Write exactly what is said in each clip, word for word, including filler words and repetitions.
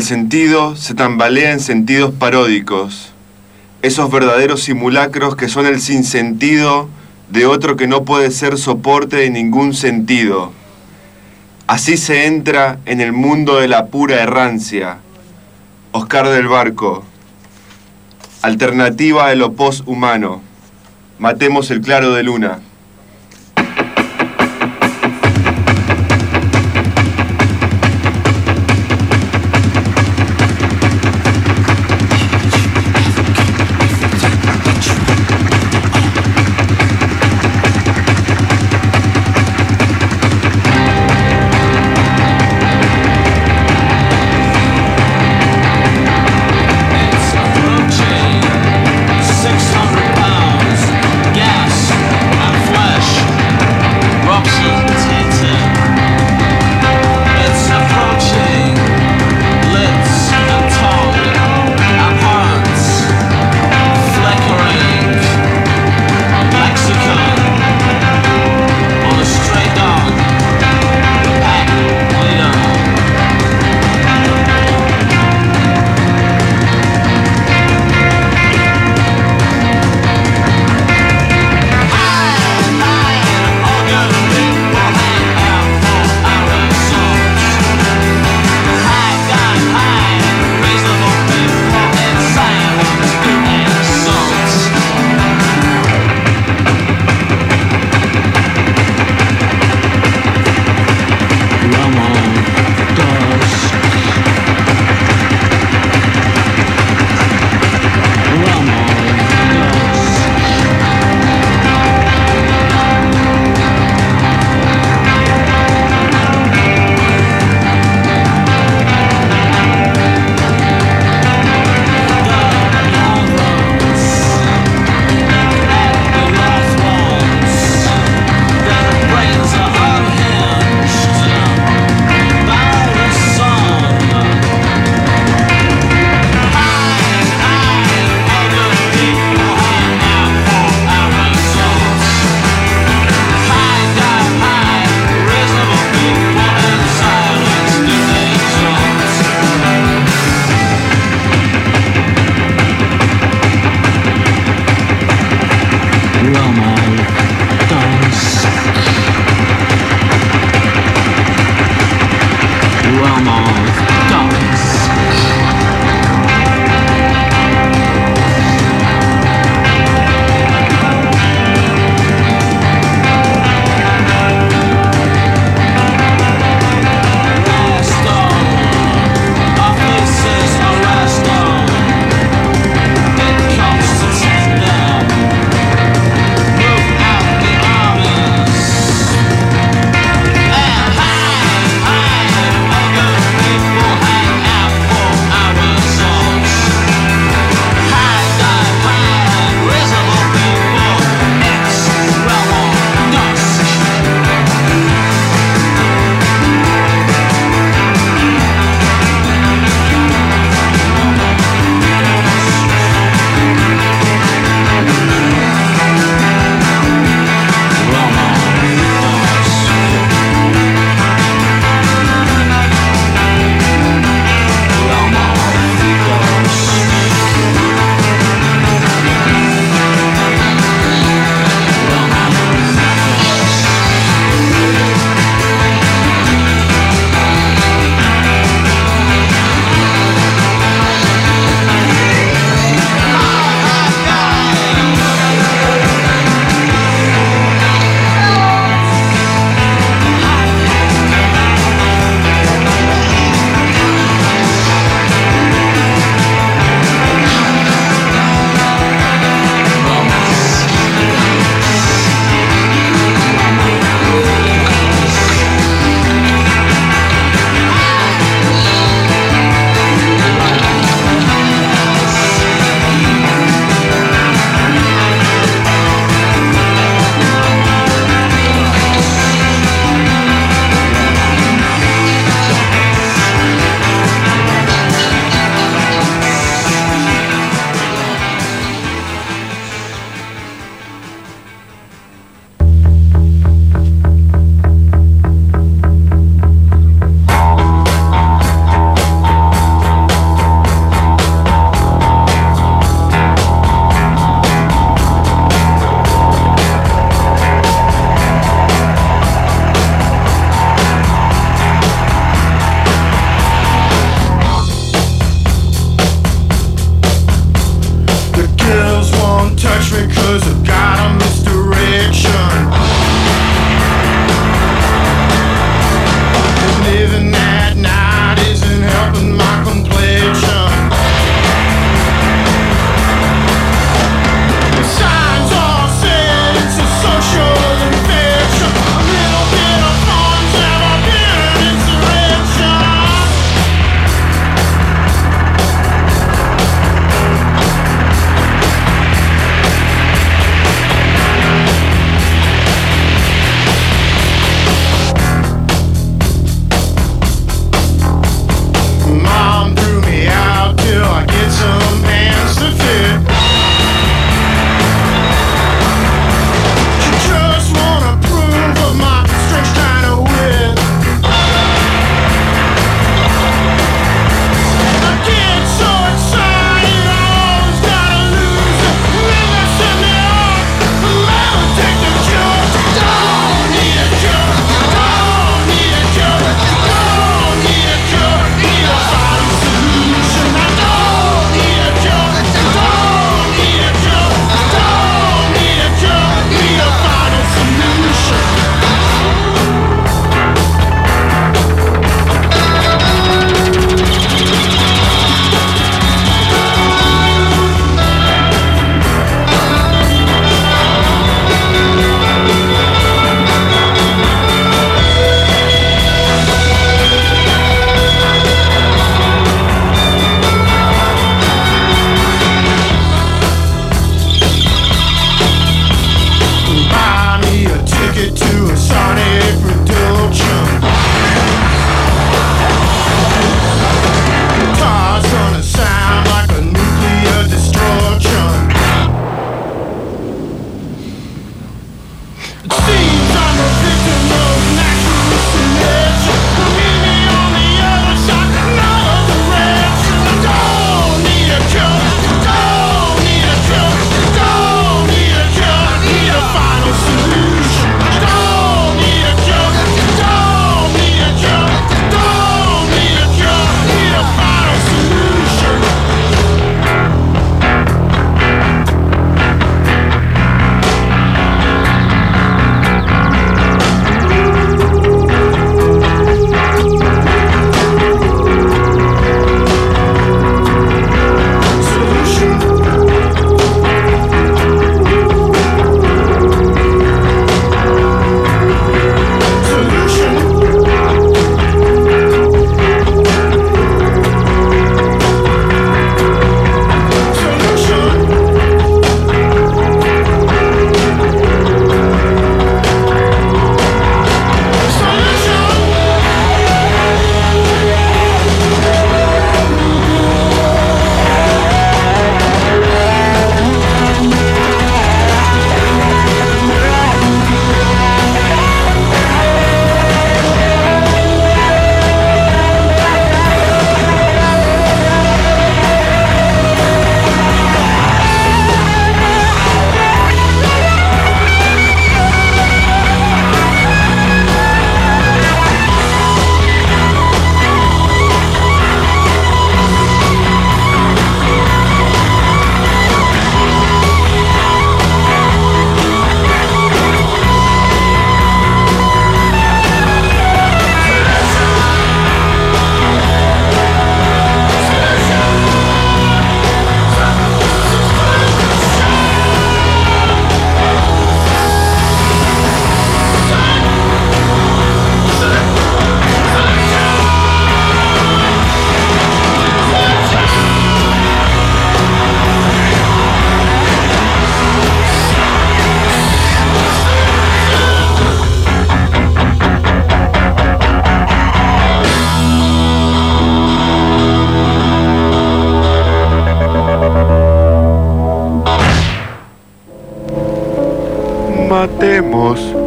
el sentido se tambalea en sentidos paródicos, esos verdaderos simulacros que son el sinsentido de otro que no puede ser soporte de ningún sentido. Así se entra en el mundo de la pura errancia. Oscar del Barco. Alternativa a lo poshumano. Matemos el claro de luna. Six hundred pounds, gas, and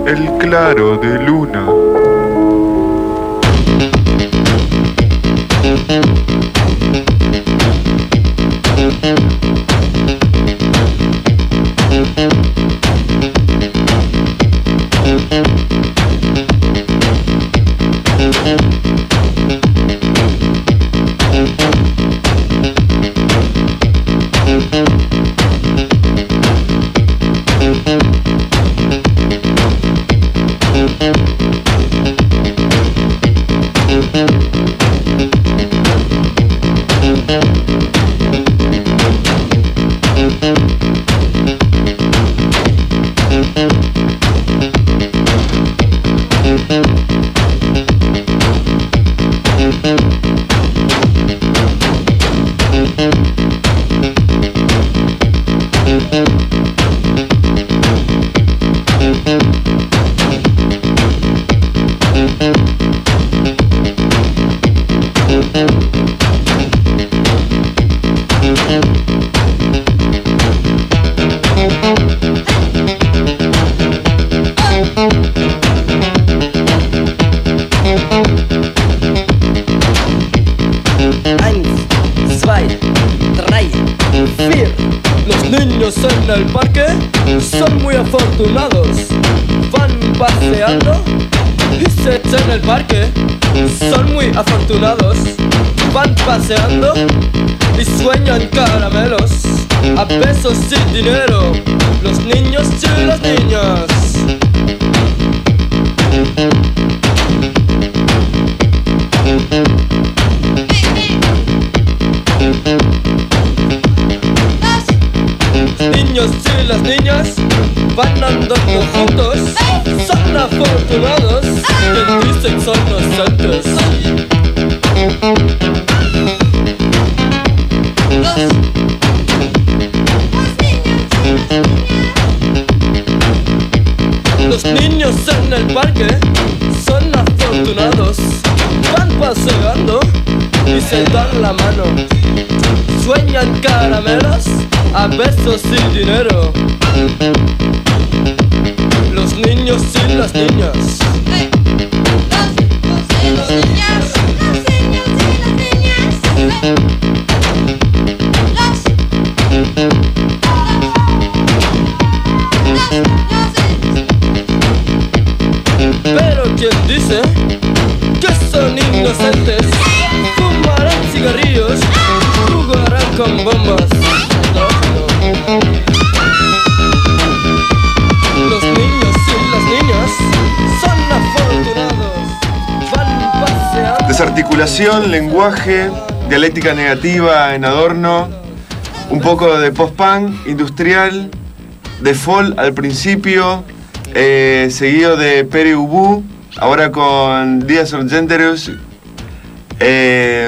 el claro de luna. En el parque son muy afortunados, van paseando y se echan el parque. Son muy afortunados, van paseando y sueñan caramelos a pesos y dinero, los niños y las niñas. Niños y las niñas van andando juntos, son afortunados, que dicen son inocentes. Los niños en el parque son afortunados, van paseando y se dan la mano. Sueñan caramelos a besos y dinero, los niños y las niñas. Los niños, los niños y las niñas. Pero quien dice que son inocentes, fumarán cigarrillos, jugarán con bombas. Los niños y las niñas son afortunados, van paseando. Desarticulación, lenguaje, dialéctica negativa en Adorno, un poco de post-punk, industrial, de folk al principio, eh, seguido de Pere Ubu, ahora con Díaz Argenterus. Eh,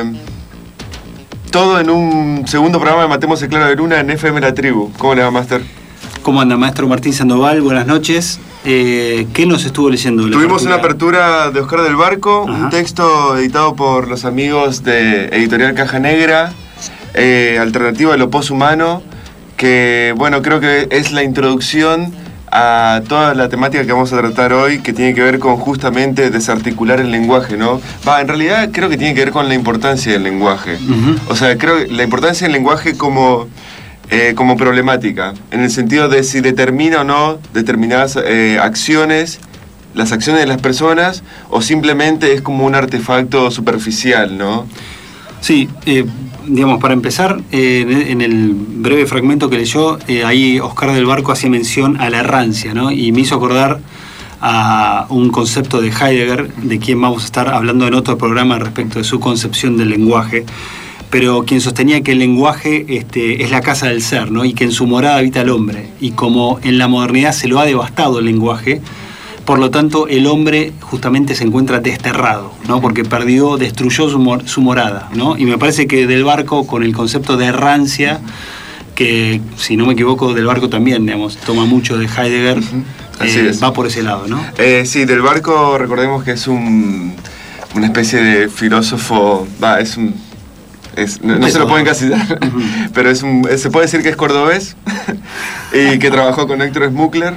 todo en un segundo programa de Matemos el Claro de Luna en F M La Tribu. ¿Cómo le va, Master? ¿Cómo anda, maestro Martín Sandoval? Buenas noches. Eh, ¿Qué nos estuvo leyendo? Tuvimos una apertura de Oscar del Barco, Ajá. un texto editado por los amigos de Editorial Caja Negra, eh, Alternativa de lo Poshumano, que, bueno, creo que es la introducción a toda la temática que vamos a tratar hoy, que tiene que ver con justamente desarticular el lenguaje, ¿no? Va, en realidad creo que tiene que ver con la importancia del lenguaje. Uh-huh. O sea, creo que la importancia del lenguaje como, eh, como problemática, en el sentido de si determina o no determinadas eh, acciones, las acciones de las personas, o simplemente es como un artefacto superficial, ¿no? Sí, eh, digamos, para empezar, eh, en el breve fragmento que leyó, eh, ahí Oscar del Barco hacía mención a la errancia, ¿no? Y me hizo acordar a un concepto de Heidegger, de quien vamos a estar hablando en otro programa respecto de su concepción del lenguaje, pero quien sostenía que el lenguaje este, es la casa del ser, ¿no? Y que en su morada habita el hombre. Y como en la modernidad se lo ha devastado el lenguaje, por lo tanto, el hombre justamente se encuentra desterrado, ¿no? Porque perdió, destruyó su, mor su morada, ¿no? Y me parece que Del Barco, con el concepto de errancia, que si no me equivoco, Del Barco también, digamos, toma mucho de Heidegger, uh-huh. Así eh, es. Va por ese lado, ¿no? Eh, sí, Del Barco, recordemos que es un, una especie de filósofo, va, es un... Es, no, no se lo pueden encasillar, uh-huh. pero es un, se puede decir que es cordobés y que trabajó con Héctor Schmuckler.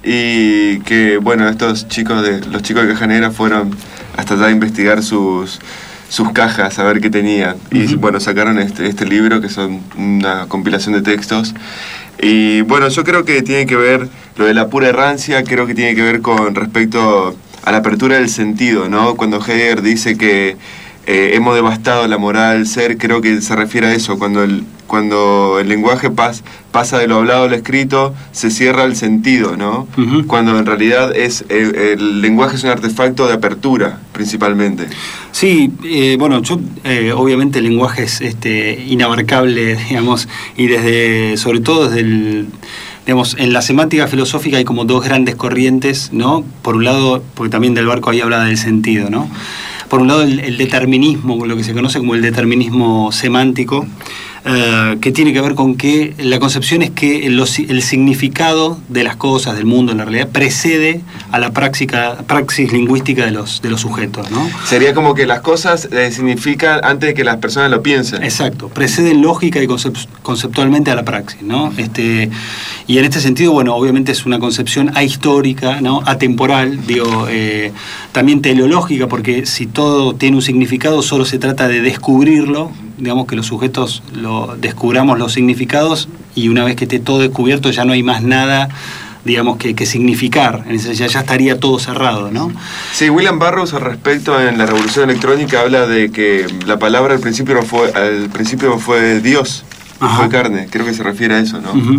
y que, bueno, estos chicos, de los chicos de Caja Negra fueron hasta allá a investigar sus, sus cajas, a ver qué tenían. Uh-huh. Y bueno, sacaron este, este libro, que son una compilación de textos. Y bueno, yo creo que tiene que ver, lo de la pura errancia, creo que tiene que ver con respecto a la apertura del sentido, ¿no? Cuando Heidegger dice que eh, hemos devastado la moral del ser, creo que se refiere a eso, cuando el, cuando el lenguaje pas, pasa de lo hablado a lo escrito, se cierra el sentido, ¿no? Uh-huh. Cuando en realidad es el, el lenguaje es un artefacto de apertura, principalmente. Sí, eh, bueno, yo eh, obviamente el lenguaje es este, inabarcable, digamos, y desde, sobre todo desde el, digamos, en la semántica filosófica hay como dos grandes corrientes, ¿no? Por un lado, porque también Del Barco ahí habla del sentido, ¿no? Por un lado el, el determinismo, lo que se conoce como el determinismo semántico, eh, que tiene que ver con que la concepción es que el, el significado de las cosas, del mundo, en la realidad, precede a la práctica, praxis lingüística de los, de los sujetos, ¿no? Sería como que las cosas eh, significan antes de que las personas lo piensen. Exacto, preceden lógica y concept, conceptualmente a la praxis, ¿no? Este, y en este sentido, bueno, obviamente es una concepción ahistórica, ¿no? Atemporal, digo, eh, también teleológica, porque si todo tiene un significado, solo se trata de descubrirlo, digamos que los sujetos lo descubramos los significados y una vez que esté todo descubierto ya no hay más nada, digamos, que, que significar, ya, ya estaría todo cerrado, ¿no? Sí, William Burroughs al respecto en la Revolución Electrónica habla de que la palabra al principio no fue, al principio fue Dios. Ajá. Fue carne, creo que se refiere a eso, ¿no? Uh-huh.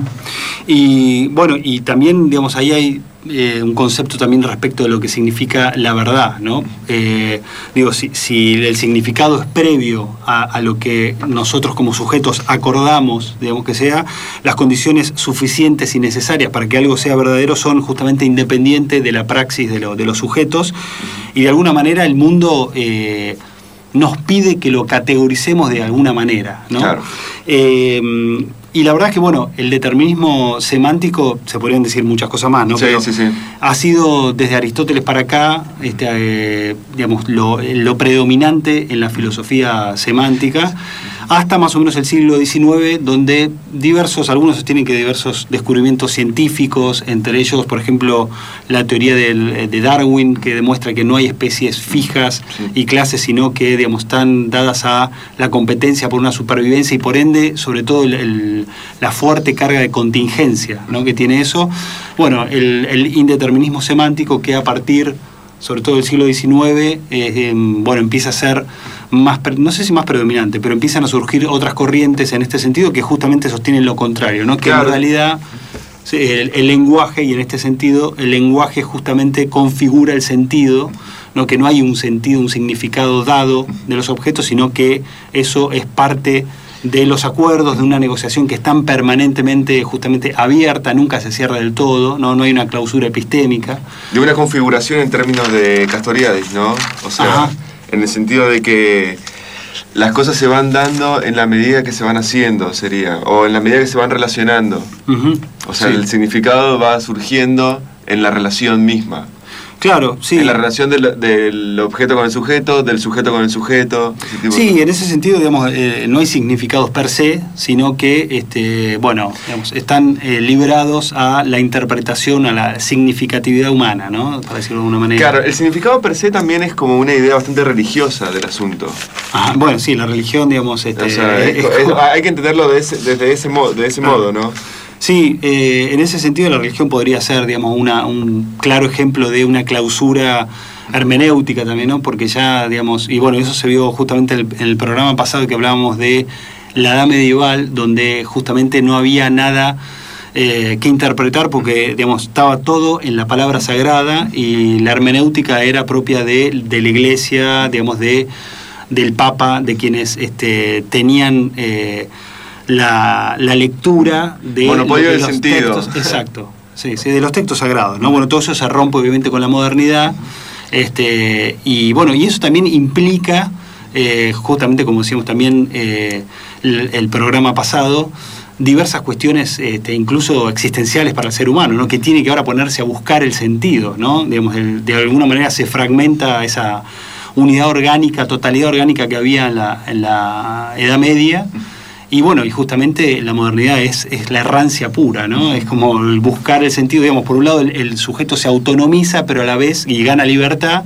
Y bueno, y también, digamos, ahí hay eh, un concepto también respecto de lo que significa la verdad, ¿no? Eh, digo, si, si el significado es previo a, a lo que nosotros como sujetos acordamos, digamos que sea, las condiciones suficientes y necesarias para que algo sea verdadero son justamente independientes de la praxis de, lo, de los sujetos, y de alguna manera el mundo Eh, nos pide que lo categoricemos de alguna manera, ¿no? Claro. Eh, y la verdad es que, bueno, el determinismo semántico, se podrían decir muchas cosas más, ¿no? Sí, Pero sí, sí. ha sido desde Aristóteles para acá, este, eh, digamos, lo, lo predominante en la filosofía semántica, hasta más o menos el siglo diecinueve, donde diversos, algunos sostienen que diversos descubrimientos científicos, entre ellos, por ejemplo, la teoría del, de Darwin, que demuestra que no hay especies fijas sí. y clases, sino que, digamos, están dadas a la competencia por una supervivencia y por ende, sobre todo, el, el, la fuerte carga de contingencia, ¿no? que tiene eso. Bueno, el, el indeterminismo semántico que a partir, sobre todo del siglo diecinueve, eh, eh, bueno, empieza a ser más, no sé si más predominante, pero empiezan a surgir otras corrientes en este sentido que justamente sostienen lo contrario, ¿no? Que claro. en realidad el, el lenguaje, y en este sentido el lenguaje justamente configura el sentido, ¿no? Que no hay un sentido, un significado dado de los objetos, sino que eso es parte de los acuerdos, de una negociación que están permanentemente justamente abierta, nunca se cierra del todo, no, no hay una clausura epistémica. De una configuración en términos de Castoriadis, ¿no? O sea, Ajá. en el sentido de que las cosas se van dando en la medida que se van haciendo, sería, o en la medida que se van relacionando. Uh-huh. O sea, sí. el significado va surgiendo en la relación misma. Claro, sí. En la relación del, del objeto con el sujeto, del sujeto con el sujeto. Ese tipo sí, de... en ese sentido, digamos, eh, no hay significados per se, sino que, este, bueno, digamos, están eh, liberados a la interpretación, a la significatividad humana, ¿no? Para decirlo de alguna manera. Claro, el significado per se también es como una idea bastante religiosa del asunto. Ajá, bueno, sí, la religión, digamos, este, o sea, es, es, es, hay que entenderlo de ese, desde ese modo, de ese ah. modo, ¿no? Sí, eh, en ese sentido la religión podría ser, digamos, una, un claro ejemplo de una clausura hermenéutica también, ¿no? Porque ya, digamos, y bueno, eso se vio justamente en el, en el programa pasado que hablábamos de la edad medieval, donde justamente no había nada eh, que interpretar, porque, digamos, estaba todo en la palabra sagrada y la hermenéutica era propia de, de la iglesia, digamos, de, del papa, de quienes este, tenían... Eh, La, la lectura de, Monopolio de del los sentido. textos, exacto, sí, sí, de los textos sagrados, ¿no? Bueno, todo eso se rompe obviamente con la modernidad, este, y bueno, y eso también implica, eh, justamente como decíamos también eh, el, el programa pasado, diversas cuestiones, este, incluso existenciales para el ser humano, ¿no? Que tiene que ahora ponerse a buscar el sentido, ¿no? Digamos, el, de alguna manera se fragmenta esa unidad orgánica, totalidad orgánica que había en la, en la Edad Media. Y bueno, y justamente la modernidad es, es la errancia pura, ¿no? Es como el buscar el sentido, digamos, por un lado el, el sujeto se autonomiza, pero a la vez y gana libertad.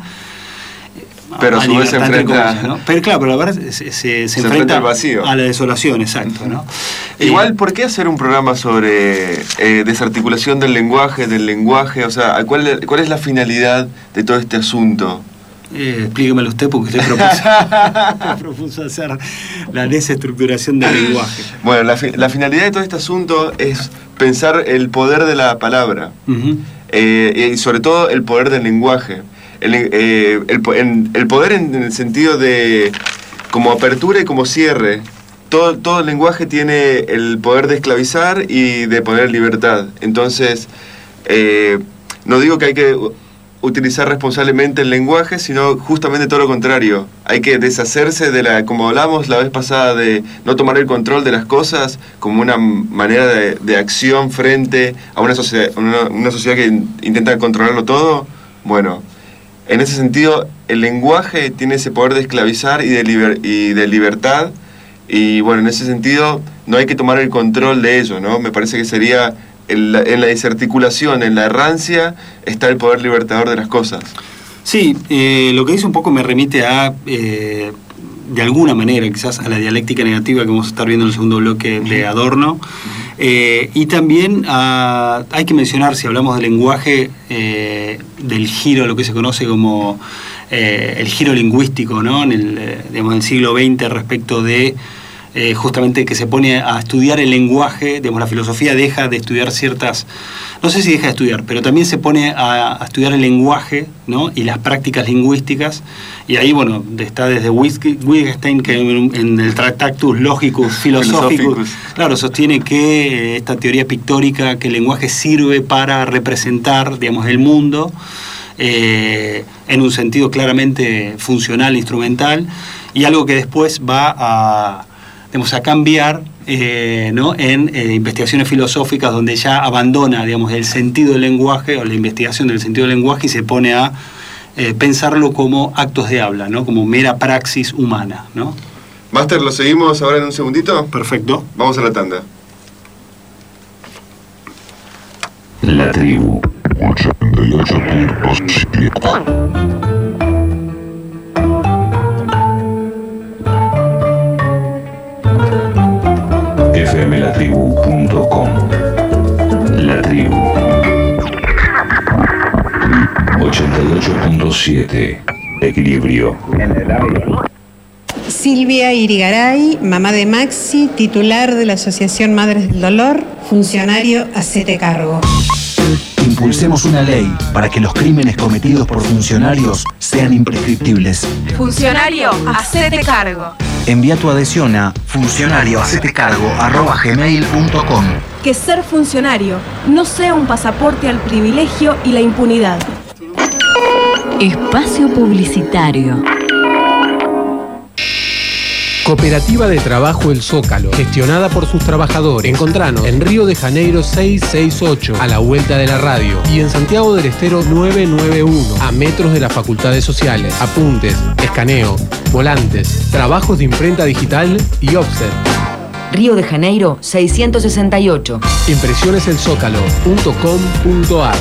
Pero a su vez se enfrenta... ¿no? Pero claro, pero la verdad se, se, se, se enfrenta al vacío, a la desolación, exacto, ¿no? Igual, ¿por qué hacer un programa sobre eh, desarticulación del lenguaje, del lenguaje? O sea, ¿cuál, cuál es la finalidad de todo este asunto? Eh, explíquemelo usted, porque usted propuso, propuso hacer la desestructuración del lenguaje. Bueno, la, la finalidad de todo este asunto es pensar el poder de la palabra, uh-huh. eh, y sobre todo el poder del lenguaje. El, eh, el, en, el poder en, en el sentido de como apertura y como cierre. Todo, todo el lenguaje tiene el poder de esclavizar y de poner libertad. Entonces, eh, no digo que hay que utilizar responsablemente el lenguaje, sino justamente todo lo contrario. Hay que deshacerse de la, como hablamos la vez pasada, de no tomar el control de las cosas como una manera de, de acción frente a una sociedad, una, una sociedad que intenta controlarlo todo. Bueno, en ese sentido, el lenguaje tiene ese poder de esclavizar y de, liber, y de libertad, y bueno, en ese sentido no hay que tomar el control de ello, ¿no? Me parece que sería, en la, en la desarticulación, en la errancia, está el poder libertador de las cosas. Sí, eh, lo que dice un poco me remite a, eh, de alguna manera, quizás a la dialéctica negativa que vamos a estar viendo en el segundo bloque de Adorno, eh, y también a, hay que mencionar, si hablamos del lenguaje, eh, del giro, lo que se conoce como eh, el giro lingüístico, ¿no? En el, eh, digamos, en el siglo veinte respecto de eh, justamente que se pone a estudiar el lenguaje, digamos, la filosofía deja de estudiar ciertas, no sé si deja de estudiar, pero también se pone a, a estudiar el lenguaje, ¿no? Y las prácticas lingüísticas, y ahí, bueno, está desde Wittgenstein, que en, en el Tractatus Logicus Philosophicus, claro, sostiene que esta teoría pictórica, que el lenguaje sirve para representar, digamos, el mundo, eh, en un sentido claramente funcional, instrumental, y algo que después va a, digamos, a cambiar, eh, ¿no? en eh, investigaciones filosóficas, donde ya abandona, digamos, el sentido del lenguaje o la investigación del sentido del lenguaje y se pone a eh, pensarlo como actos de habla, ¿no? Como mera praxis humana, ¿no? Máster, ¿lo seguimos ahora en un segundito? Perfecto. Vamos a la tanda. La tribu ochenta y ocho punto siete. f m la tribu punto com. La tribu ochenta y ocho punto siete. Equilibrio. Silvia Irigaray, mamá de Maxi, titular de la Asociación Madres del Dolor, funcionario, hacete cargo. Impulsemos una ley para que los crímenes cometidos por funcionarios sean imprescriptibles. Funcionario, hacete cargo. Envía tu adhesión a funcionario hacete cargo arroba gmail punto com. Que ser funcionario no sea un pasaporte al privilegio y la impunidad. Espacio publicitario. Cooperativa de Trabajo El Zócalo, gestionada por sus trabajadores. Encontranos en Río de Janeiro seiscientos sesenta y ocho, a la vuelta de la radio, y en Santiago del Estero novecientos noventa y uno, a metros de las facultades sociales. Apuntes, escaneo, volantes, trabajos de imprenta digital y offset. Río de Janeiro seiscientos sesenta y ocho. impresiones el zócalo punto com punto a r.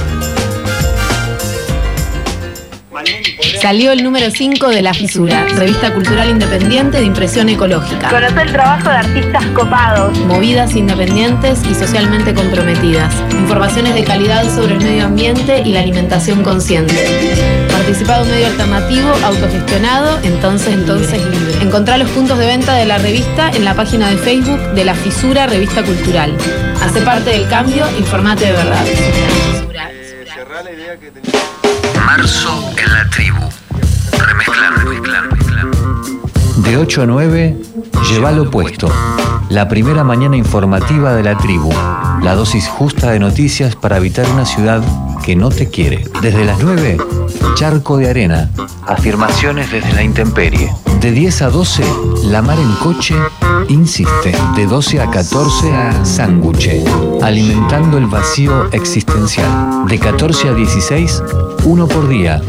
Salió el número cinco de La Fisura, revista cultural independiente de impresión ecológica. Conoce el trabajo de artistas copados. Movidas independientes y socialmente comprometidas. Informaciones de calidad sobre el medio ambiente y la alimentación consciente. Participa de un medio alternativo, autogestionado, entonces, entonces libre. Encontrá los puntos de venta de la revista en la página de Facebook de La Fisura, revista cultural. Hace parte del cambio, informate de verdad. Fisura, fisura. Marzo en la tribu. Remezclar, remezclar, remezclar. De ocho a nueve, Llévalo Puesto. La primera mañana informativa de la tribu. La dosis justa de noticias para habitar una ciudad que no te quiere. Desde las nueve, Charco de Arena. Afirmaciones desde la intemperie. De diez a doce, La Mar en Coche insiste. De doce a catorce, Sánguche. Alimentando el vacío existencial. De catorce a dieciséis, uno por día.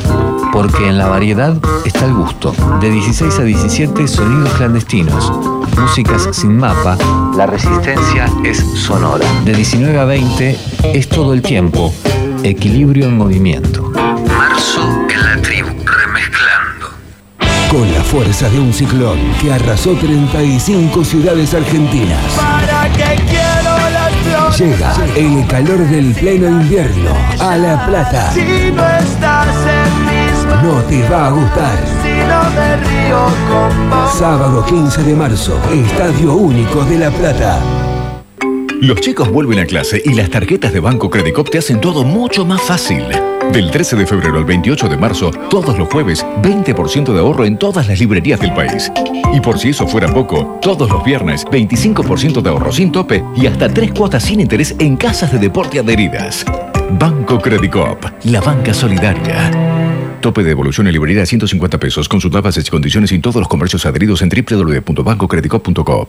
porque en la variedad está el gusto. De dieciséis a diecisiete, sonidos clandestinos, músicas sin mapa, la resistencia es sonora. De diecinueve a veinte es todo el tiempo, equilibrio en movimiento. Marzo en la tribu, remezclando. Con la fuerza de un ciclón que arrasó treinta y cinco ciudades argentinas. ¿Para qué quiero las flores? Llega el calor del pleno invierno a La Plata. Si no estás en mis manos, No te va a gustar. si no me río con vos. Sábado quince de marzo, Estadio Único de La Plata. Los chicos vuelven a clase y las tarjetas de Banco Credicop te hacen todo mucho más fácil. Del trece de febrero al veintiocho de marzo, todos los jueves, veinte por ciento de ahorro en todas las librerías del país. Y por si eso fuera poco, todos los viernes, veinticinco por ciento de ahorro sin tope y hasta tres cuotas sin interés en casas de deporte adheridas. Banco Credicop, la banca solidaria. Tope de devolución en librería de ciento cincuenta pesos. Consulta bases y condiciones en todos los comercios adheridos en doble u doble u doble u punto banco credicop punto com.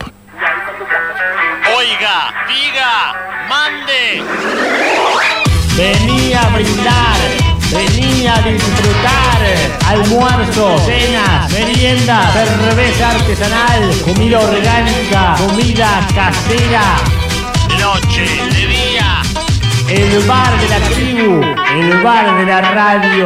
Oiga, diga, mande. Vení a brindar, vení a disfrutar. Almuerzo, cenas, merienda, cerveza artesanal, comida orgánica, comida casera. De noche, de día. El bar de la tribu, el bar de la radio.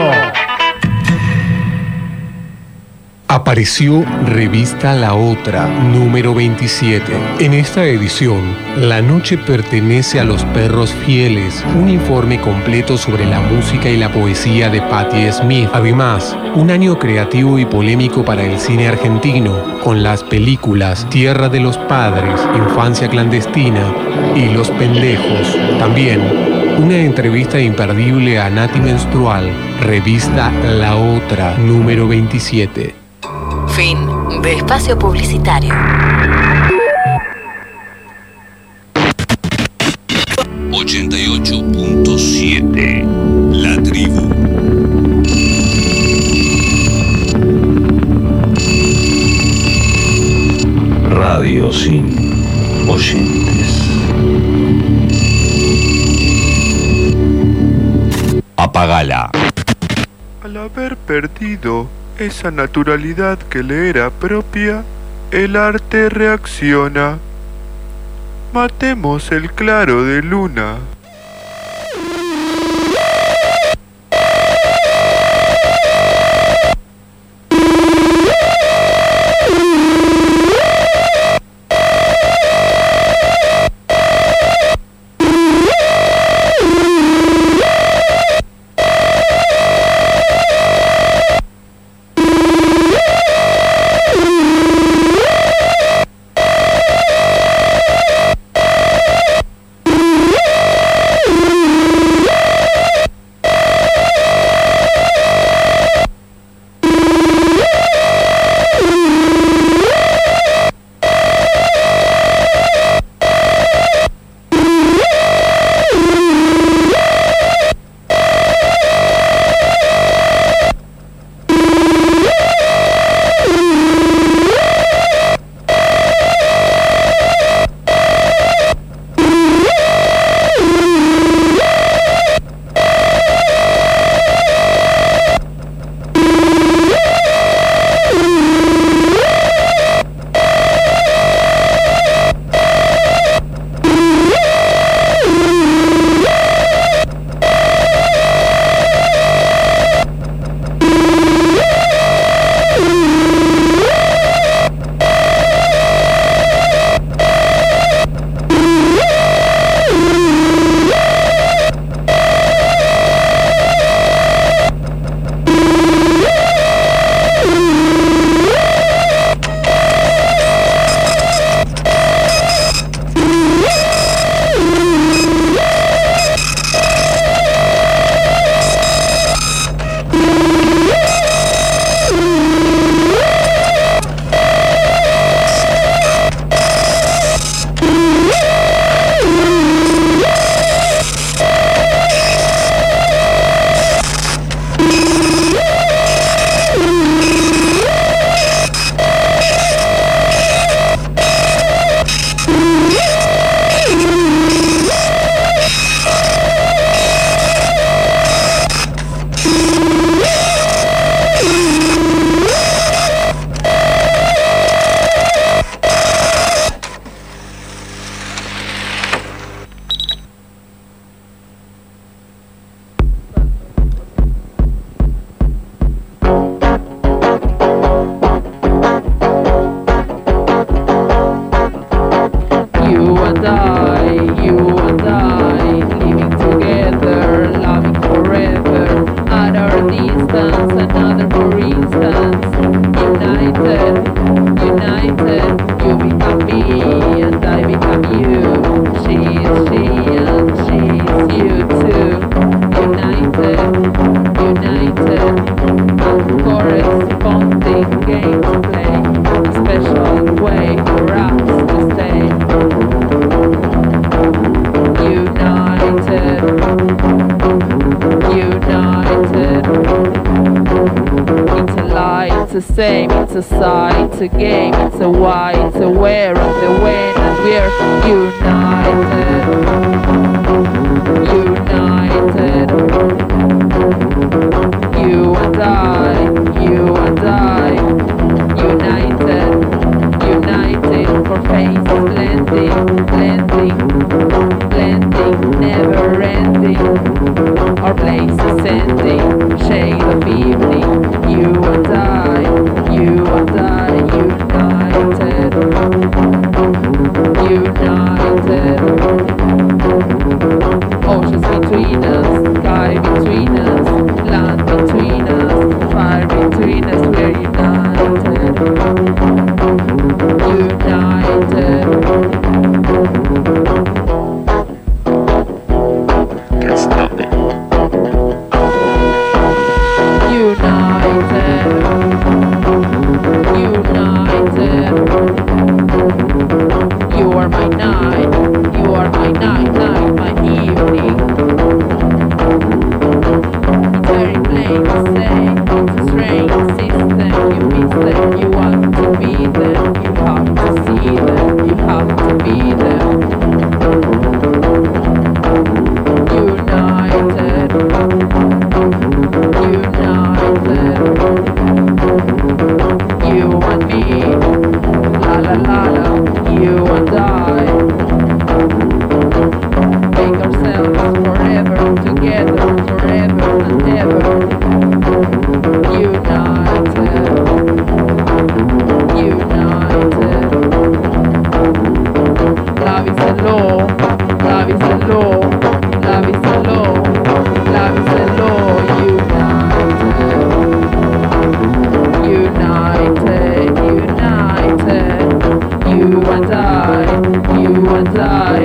Apareció Revista La Otra, número veintisiete. En esta edición, la noche pertenece a los perros fieles, un informe completo sobre la música y la poesía de Patti Smith. Además, un año creativo y polémico para el cine argentino, con las películas Tierra de los Padres, Infancia Clandestina y Los Pendejos. También, una entrevista imperdible a Nati Menstrual, Revista La Otra, número veintisiete. Fin de espacio publicitario. ochenta y ocho punto siete. La tribu. Radio sin oyentes. Apagala. Al haber perdido esa naturalidad que le era propia, el arte reacciona. Matemos el claro de luna. It's the same, it's a side, it's a game, it's a why, it's a where and the when, and we're united. United. You and I, you and I. United. United for faith, blending, blending, blending, never ending. Our place is ending, shade of evening. You and I, you and I, united, united. Oceans between us, sky between us, land between us, fire between us. We're united, united. Can't stop it. United, united. You are my night, you are my night, night, my evening. It's very plain to say, it's a strange system. You miss them, you want to be them, you have to see them, you have to be them. United, united. You and me, la la la la, you and I. Make ourselves forever together, forever and ever. United, united. Love is the law, love is the law, love is the law, love is the law. United, united, you and I, you and I.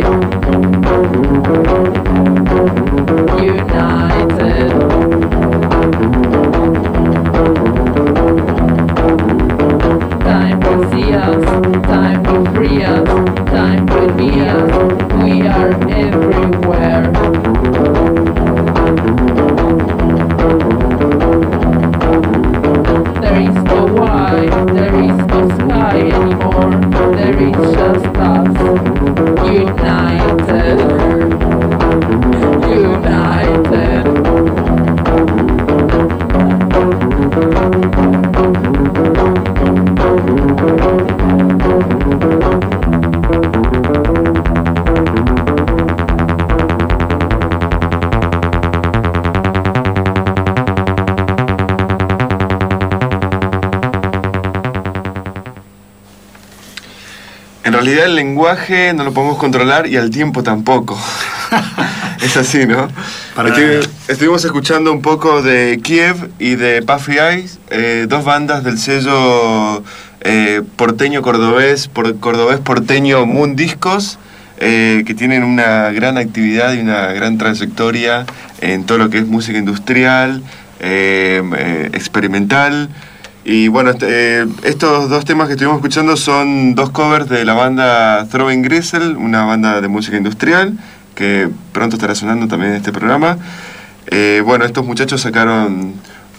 United. Time will see us, time will free us, time will be us. We are everywhere. There is no why, there is no sky anymore. There is just us. United. United. En realidad el lenguaje no lo podemos controlar y al tiempo tampoco. Es así, ¿no? Para Estu- estuvimos escuchando un poco de Kiev y de Puffy Eyes, eh, dos bandas del sello eh, porteño cordobés, por, cordobés porteño Moon Discos, eh, que tienen una gran actividad y una gran trayectoria en todo lo que es música industrial, eh, eh, experimental. Y bueno, este, eh, estos dos temas que estuvimos escuchando son dos covers de la banda Throwing Gristle, una banda de música industrial que pronto estará sonando también en este programa. Eh, bueno, estos muchachos sacaron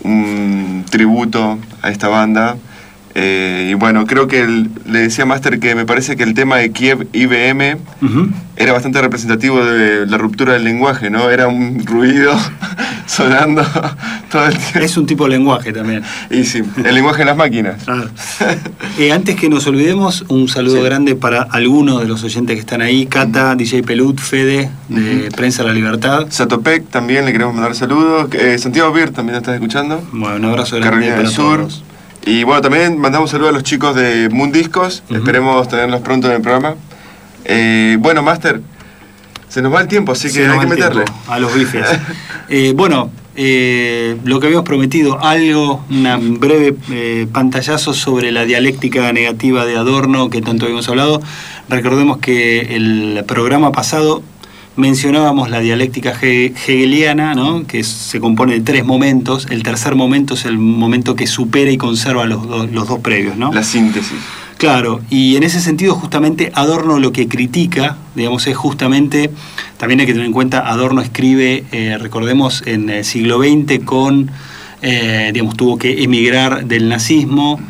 un tributo a esta banda. Eh, y bueno, creo que el, le decía a Master que me parece que el tema de Kiev I B M uh-huh. era bastante representativo de la ruptura del lenguaje, ¿no? Era un ruido sonando todo el tiempo. Es un tipo de lenguaje también. Y sí, el lenguaje de las máquinas. Claro. eh, antes que nos olvidemos, un saludo sí. grande para algunos de los oyentes que están ahí. Cata, uh-huh. D J Pelut, Fede, de uh-huh. Prensa La Libertad. Satopec también, le queremos mandar saludos. Eh, Santiago Beer también nos estás escuchando. Bueno, un abrazo grande Carolina para del Sur. Todos. Y bueno, también mandamos saludos a los chicos de Moon Discos. Uh-huh. Esperemos tenerlos pronto en el programa. Eh, bueno, Master, se nos va el tiempo, así que hay que meterle. A los bifes. eh, bueno, eh, lo que habíamos prometido, algo, un breve eh, pantallazo sobre la dialéctica negativa de Adorno, que tanto habíamos hablado. Recordemos que el programa pasado mencionábamos la dialéctica he- hegeliana, ¿no? Que se compone de tres momentos. El tercer momento es el momento que supera y conserva los, do- los dos previos, ¿no? La síntesis. Claro, y en ese sentido justamente Adorno lo que critica, digamos, es justamente, también hay que tener en cuenta, Adorno escribe, eh, recordemos, en el siglo veinte con eh, digamos, tuvo que emigrar del nazismo,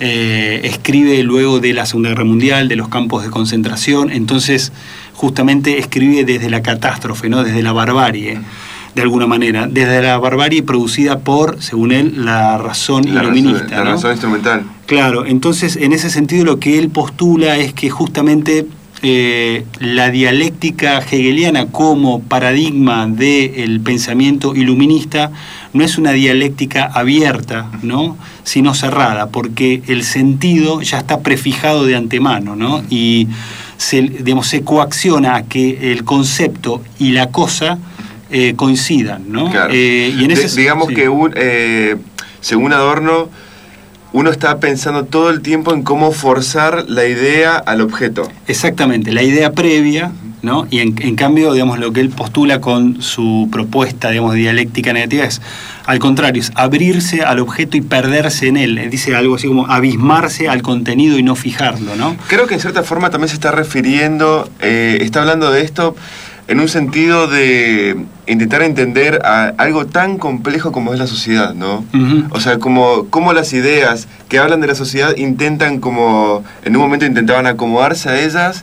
eh, escribe luego de la Segunda Guerra Mundial, de los campos de concentración, entonces justamente escribe desde la catástrofe, ¿no? Desde la barbarie, de alguna manera, desde la barbarie producida por, según él, la razón la iluminista. Razón, la ¿no? razón instrumental. Claro, entonces en ese sentido lo que él postula es que justamente eh, la dialéctica hegeliana como paradigma del pensamiento iluminista no es una dialéctica abierta, ¿no? Sino cerrada, porque el sentido ya está prefijado de antemano, ¿no? Y se, digamos, se coacciona a que el concepto y la cosa eh, coincidan, ¿no? Claro. Eh, y en ese, de, digamos sí. que un, eh, según Adorno, uno está pensando todo el tiempo en cómo forzar la idea al objeto. Exactamente, la idea previa, ¿no? Y en, en cambio, digamos, lo que él postula con su propuesta, digamos, de dialéctica negativa es, al contrario, es abrirse al objeto y perderse en él. Él dice algo así como abismarse al contenido y no fijarlo, ¿no? Creo que en cierta forma también se está refiriendo, eh, está hablando de esto en un sentido de intentar entender a algo tan complejo como es la sociedad, ¿no? Uh-huh. O sea, como, como las ideas que hablan de la sociedad intentan como, en un momento intentaban acomodarse a ellas,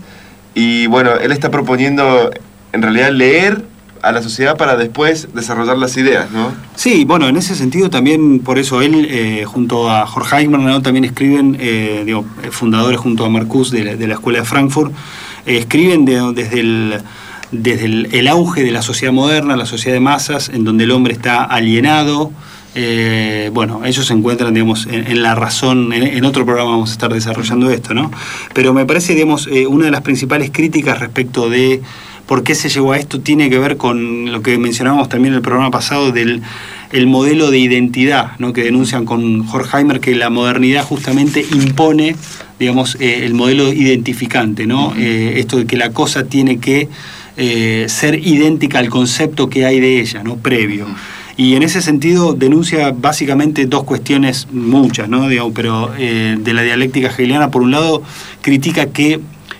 y bueno, él está proponiendo en realidad leer a la sociedad para después desarrollar las ideas, ¿no? Sí, bueno, en ese sentido también, por eso él, eh, junto a Horkheimer, ¿no? También escriben, eh, digo, fundadores junto a Marcuse de la, de la Escuela de Frankfurt, eh, escriben de, desde el... desde el, el auge de la sociedad moderna, la sociedad de masas, en donde el hombre está alienado. Eh, bueno, ellos se encuentran, digamos, en, en la razón. En, en otro programa vamos a estar desarrollando esto, ¿no? Pero me parece, digamos, eh, una de las principales críticas respecto de por qué se llegó a esto tiene que ver con lo que mencionábamos también en el programa pasado del el modelo de identidad, ¿no? Que denuncian con Horkheimer que la modernidad justamente impone, digamos, eh, el modelo identificante, ¿no? Eh, esto de que la cosa tiene que Eh, ser idéntica al concepto que hay de ella, ¿no? Previo. Y en ese sentido denuncia básicamente dos cuestiones, muchas, ¿no? Digamos, pero eh, de la dialéctica hegeliana, por un lado, critica que,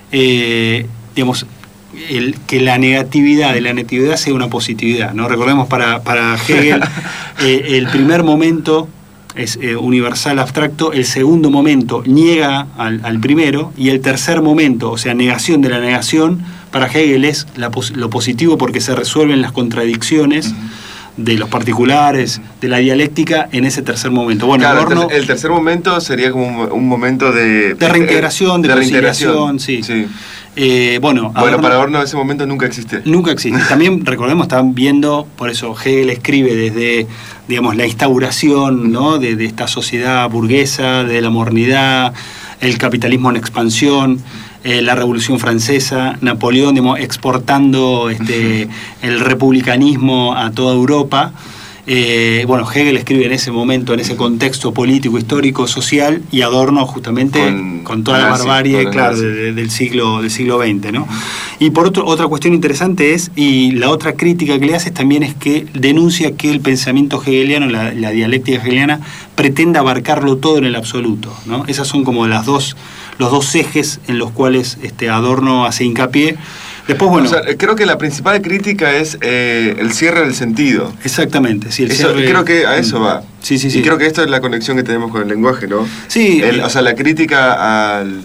eh, digamos, el, que la negatividad de la negatividad sea una positividad, ¿no? Recordemos, para, para Hegel, eh, el primer momento es eh, universal abstracto, el segundo momento niega al, al primero, y el tercer momento, o sea, negación de la negación, para Hegel es la, lo positivo, porque se resuelven las contradicciones de los particulares, de la dialéctica, en ese tercer momento. Bueno, claro, Adorno, el, ter el tercer momento sería como un, un momento de... De reintegración, de, de reintegración, sí. sí. Eh, bueno, bueno Adorno, para Adorno ese momento nunca existe. Nunca existe. También, recordemos, están viendo, por eso Hegel escribe desde, digamos, la instauración, ¿no? de, de esta sociedad burguesa, de la modernidad, el capitalismo en expansión, eh, la Revolución Francesa, Napoleón, digamos, exportando este, el republicanismo a toda Europa. Eh, bueno, Hegel escribe en ese momento, en ese contexto político, histórico, social, y Adorno justamente con, con toda la barbarie, claro, de, de, del siglo del siglo veinte, ¿no? Y por otro, otra cuestión interesante es, y la otra crítica que le hace también es que denuncia que el pensamiento hegeliano, la, la dialéctica hegeliana, pretende abarcarlo todo en el absoluto, ¿no? Esas son como las dos, los dos ejes en los cuales este, Adorno hace hincapié. Después, bueno, o sea, creo que la principal crítica es eh, el cierre del sentido. Exactamente, sí, el eso, cierre... Creo que a eso va. Sí, sí, sí. Y creo que esta es la conexión que tenemos con el lenguaje, ¿no? Sí. El, o sea, la crítica al...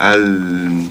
al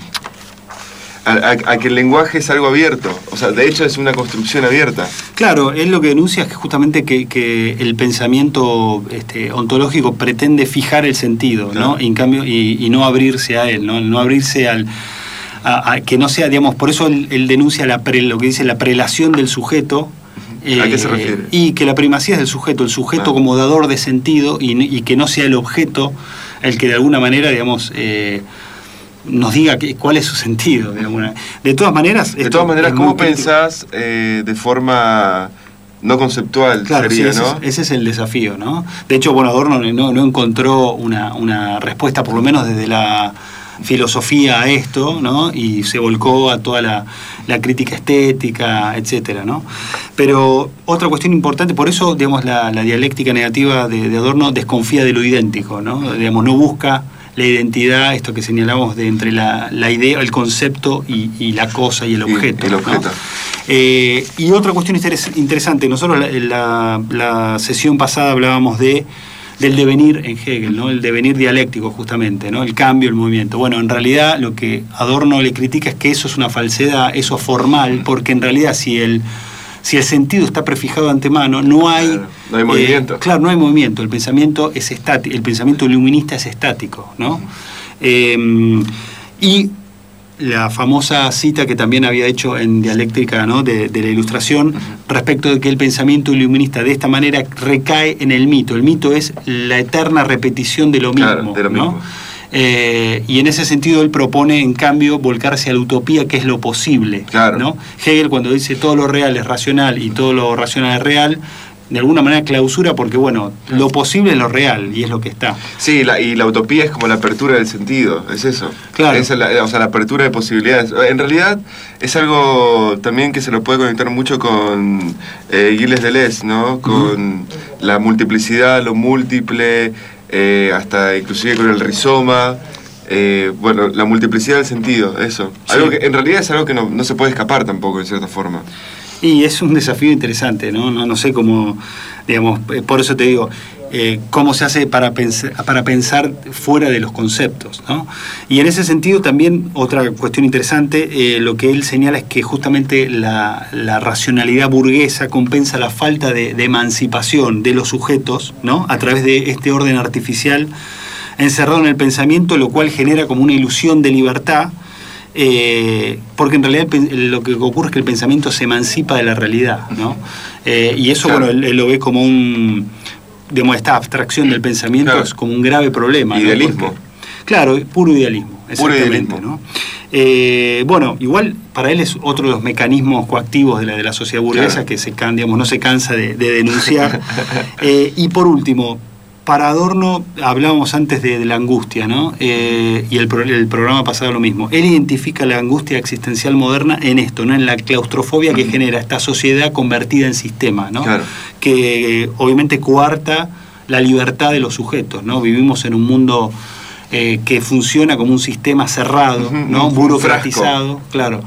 A, a, a que el lenguaje es algo abierto, o sea, de hecho es una construcción abierta. Claro, él lo que denuncia es que justamente que, que el pensamiento este, ontológico pretende fijar el sentido, claro, ¿no? En cambio, y, y no abrirse a él, ¿no? No abrirse al... A, a, que no sea, digamos, por eso él, él denuncia la pre, lo que dice la prelación del sujeto. Eh, ¿A qué se refiere? Y que la primacía es del sujeto, el sujeto ah. como dador de sentido, y, y que no sea el objeto el que de alguna manera, digamos... Eh, nos diga que, cuál es su sentido. De, alguna... de todas maneras... De todas maneras, ¿cómo pensás eh, de forma no conceptual? Claro, sería, sí, ese, ¿no? es, ese es el desafío, ¿no? De hecho, bueno, Adorno no, no encontró una, una respuesta, por lo menos desde la filosofía, a esto, ¿no? Y se volcó a toda la, la crítica estética, etcétera, ¿no? Pero otra cuestión importante, por eso, digamos, la, la dialéctica negativa de, de Adorno desconfía de lo idéntico, ¿no? Digamos, no busca la identidad, esto que señalamos de entre la, la idea, el concepto y, y la cosa y el objeto. Y el objeto. ¿no? Eh, y otra cuestión interes- interesante, nosotros la, la, la sesión pasada hablábamos de del devenir en Hegel, ¿no? El devenir dialéctico justamente, ¿no? El cambio, el movimiento. Bueno, en realidad lo que Adorno le critica es que eso es una falsedad, eso es formal, porque en realidad si el, si el sentido está prefijado de antemano, no hay... Claro, no hay movimiento. Eh, claro, no hay movimiento, el pensamiento es estático, el pensamiento iluminista es estático, ¿no? Eh, y la famosa cita que también había hecho en Dialéctica, ¿no? de, de la Ilustración, uh-huh. respecto de que el pensamiento iluminista de esta manera recae en el mito. El mito es la eterna repetición de lo mismo. Claro, de lo ¿no? mismo. Eh, y en ese sentido él propone, en cambio, volcarse a la utopía, que es lo posible. Claro. ¿no? Hegel, cuando dice todo lo real es racional y todo lo racional es real, de alguna manera clausura porque, bueno, lo posible es lo real y es lo que está. Sí, la, y la utopía es como la apertura del sentido, es eso. Claro. Es la, o sea, la apertura de posibilidades. En realidad es algo también que se lo puede conectar mucho con eh, Gilles Deleuze, ¿no? Con uh-huh. la multiplicidad, lo múltiple, eh, hasta inclusive con el rizoma. Eh, bueno, la multiplicidad del sentido, eso. Sí. Algo que en realidad es algo que no, no se puede escapar tampoco, en cierta forma. Y es un desafío interesante, ¿no? No, no sé cómo, digamos, por eso te digo, eh, cómo se hace para pensar, para pensar fuera de los conceptos, ¿no? Y en ese sentido también otra cuestión interesante, eh, lo que él señala es que justamente la, la racionalidad burguesa compensa la falta de, de emancipación de los sujetos, ¿no? A través de este orden artificial encerrado en el pensamiento, lo cual genera como una ilusión de libertad. Eh, porque en realidad el, lo que ocurre es que el pensamiento se emancipa de la realidad, ¿no? Eh, y eso, claro. bueno, él, él lo ve como un, digamos, esta abstracción del pensamiento, claro. es como un grave problema. Idealismo. ¿no? Porque, claro, puro idealismo, exactamente, puro idealismo. ¿no? Eh, bueno, igual para él es otro de los mecanismos coactivos de la, de la sociedad burguesa, claro. que se, digamos, no se cansa de, de denunciar. eh, y por último, para Adorno, hablábamos antes de, de la angustia, ¿no? Eh, y el, pro, el programa pasado lo mismo. Él identifica la angustia existencial moderna en esto, ¿no? En la claustrofobia que genera esta sociedad convertida en sistema, ¿no? Claro. Que eh, obviamente coarta la libertad de los sujetos, ¿no? Vivimos en un mundo eh, que funciona como un sistema cerrado, ¿no? Burocratizado, claro.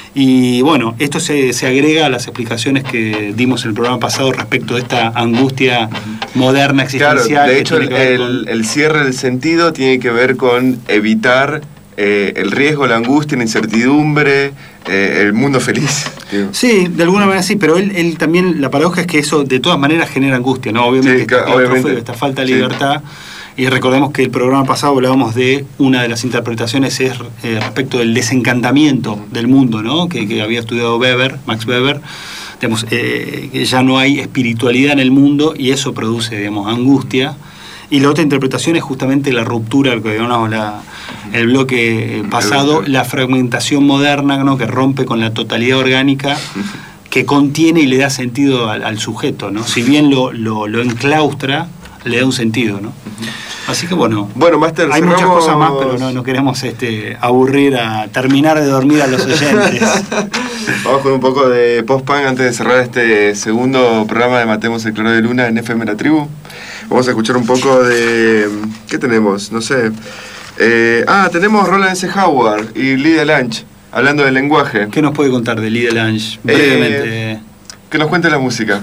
Y bueno, esto se, se agrega a las explicaciones que dimos en el programa pasado respecto de esta angustia moderna existencial. Claro, de hecho el, el, el cierre del sentido tiene que ver con evitar eh, el riesgo, la angustia, la incertidumbre, eh, el mundo feliz. Digo. Sí, de alguna manera sí, pero él, él también, la paradoja es que eso de todas maneras genera angustia, ¿no? Obviamente, sí, esta, obviamente. esta falta de libertad. Sí. Y recordemos que el programa pasado hablábamos de una de las interpretaciones es eh, respecto del desencantamiento del mundo, ¿no? Que, que había estudiado Weber, Max Weber. Digamos, eh, que ya no hay espiritualidad en el mundo y eso produce, digamos, angustia. Y la otra interpretación es justamente la ruptura, lo que digamos, la, el bloque pasado, la fragmentación moderna, ¿no? Que rompe con la totalidad orgánica, que contiene y le da sentido al, al sujeto, ¿no? Si bien lo, lo, lo enclaustra, le da un sentido, ¿no? Así que bueno, bueno Master, hay muchas cosas más, pero no, no queremos este, aburrir a terminar de dormir a los oyentes. Vamos con un poco de post-punk antes de cerrar este segundo programa de Matemos el Cloro de Luna en F M La Tribu. Vamos a escuchar un poco de... ¿Qué tenemos? No sé. Eh, ah, tenemos Roland S. Howard y Lydia Lunch hablando del lenguaje. ¿Qué nos puede contar de Lydia Lunch? Brevemente. Eh, que nos cuente la música.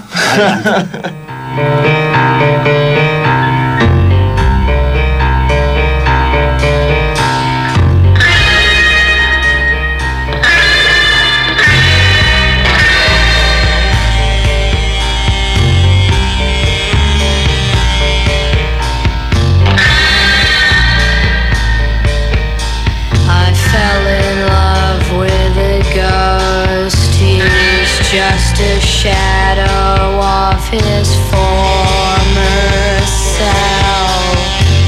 Just a shadow of his former self.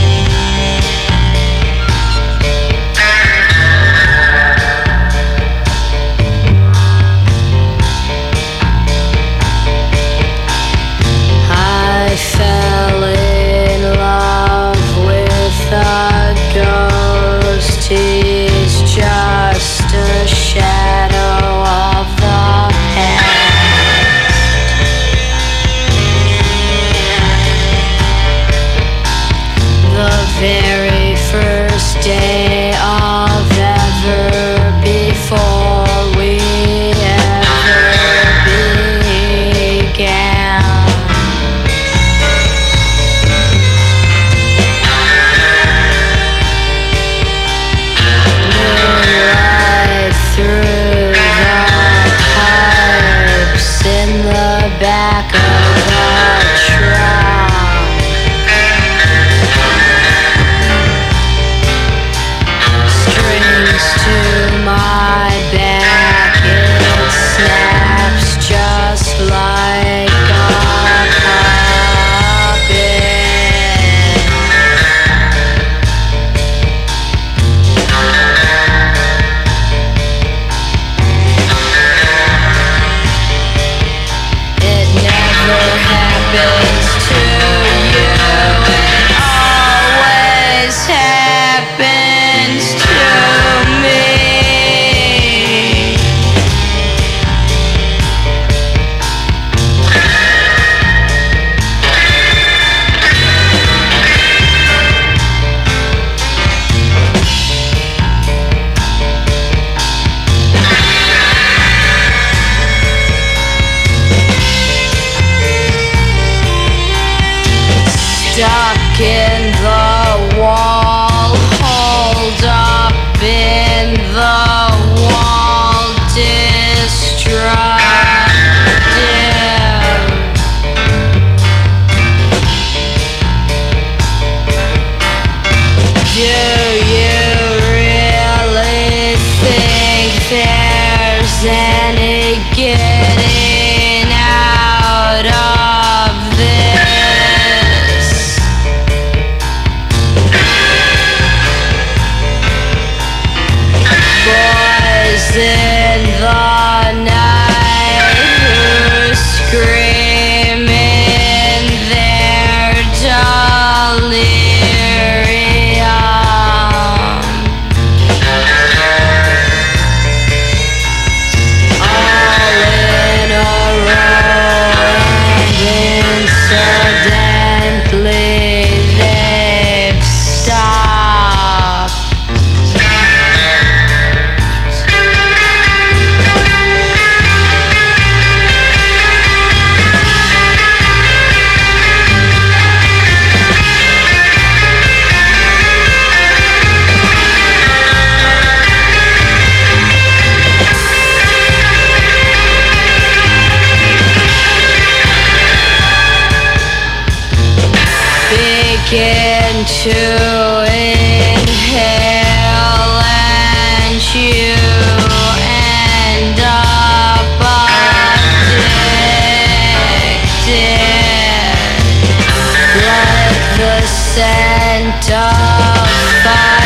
I fell in love with a ghost. He's just a shadow of the very first in the wall, hold up in the wall, destructive. Do you really think there's any getting out of this? Boys in the night who scream in their delirium. Begin to inhale and you end up addicted like the scent of fire.